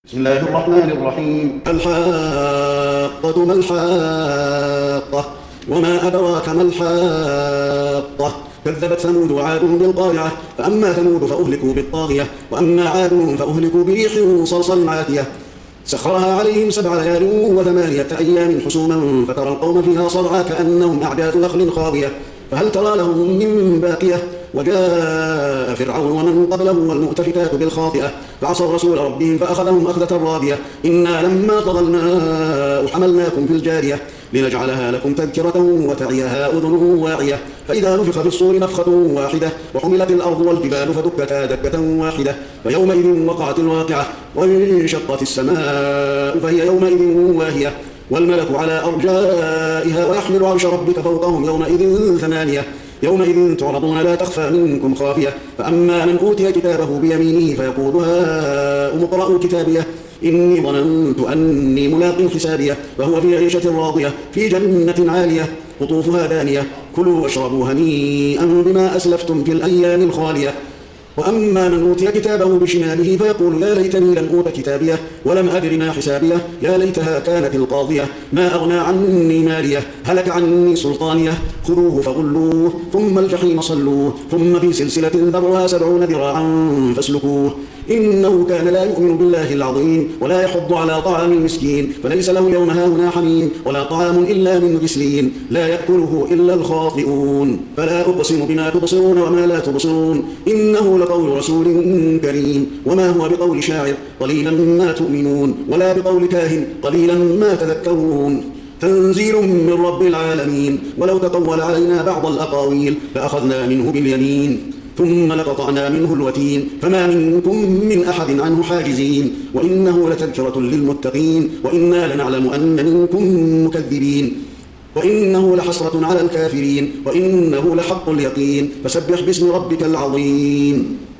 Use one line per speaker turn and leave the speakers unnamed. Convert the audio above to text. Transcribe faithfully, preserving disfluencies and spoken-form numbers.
بسم الله الرحمن الرحيم. الحاقة ما الحاقة وما أدراك ما الحاقة كذبت ثمود وعاد بالقارعة فأما ثمود فأهلكوا بالطاغية وأما عاد فأهلكوا بريح صرصر عاتية سخرها عليهم سبع ليال وثمانية أيام حسوما فترى القوم فيها صرعى كأنهم أعجاز نخل خاوية فهل ترى لهم من باقية وجاء فرعون ومن قبله والمؤتفكات بالخاطئة فعصوا رسول ربهم فأخذهم أخذة رابية إنا لما طغى الماء حملناكم في الجارية لنجعلها لكم تذكرة وتعيها أذن واعية فإذا نفخ في الصور نفخة واحدة وحملت الأرض والجبال فدكتا دكة واحدة فيومئذ وقعت الواقعة وانشقت السماء فهي يومئذ واهية والملك على أرجائها ويحمل عرش ربك فوقهم يومئذ ثمانية يومئذ تعرضون لا تخفى منكم خافية فأما من أوتي كتابه بيمينه فيقول هاؤم اقرءوا كتابيه إني ظننت أني ملاق حسابيه وهو في عيشة راضية في جنة عالية قطوفها دانية كلوا واشربوا هنيئا بما أسلفتم في الأيام الخالية وأما من أوتي كتابه بشماله فيقول يا ليتني لم أوت كتابيه ولم أدر ما حسابيه يا ليتها كانت القاضية ما أغنى عني ماليه هلك عني سلطانيه خذوه فغلوه ثم الجحيم صلوه ثم في سلسلة ذرعها سبعون ذراعا فاسلكوه إنه كان لا يؤمن بالله العظيم ولا يحض على طعام المسكين فليس له يوم هاهنا حميم ولا طعام إلا من غسلين لا يأكله إلا الخاطئون فلا أقسم بما تبصرون وما لا تبصرون إنه لقول رسول كريم وما هو بقول شاعر قليلا ما تؤمنون ولا بقول كاهن قليلا ما تذكرون تنزيل من رب العالمين ولو تقول علينا بعض الأقاويل لأخذنا منه باليمين ثم لقطعنا منه الوتين فما منكم من أحد عنه حاجزين وإنه لتذكرة للمتقين وإنا لنعلم أن منكم مكذبين وإنه لحسرة على الكافرين وإنه لحق اليقين فسبح باسم ربك العظيم.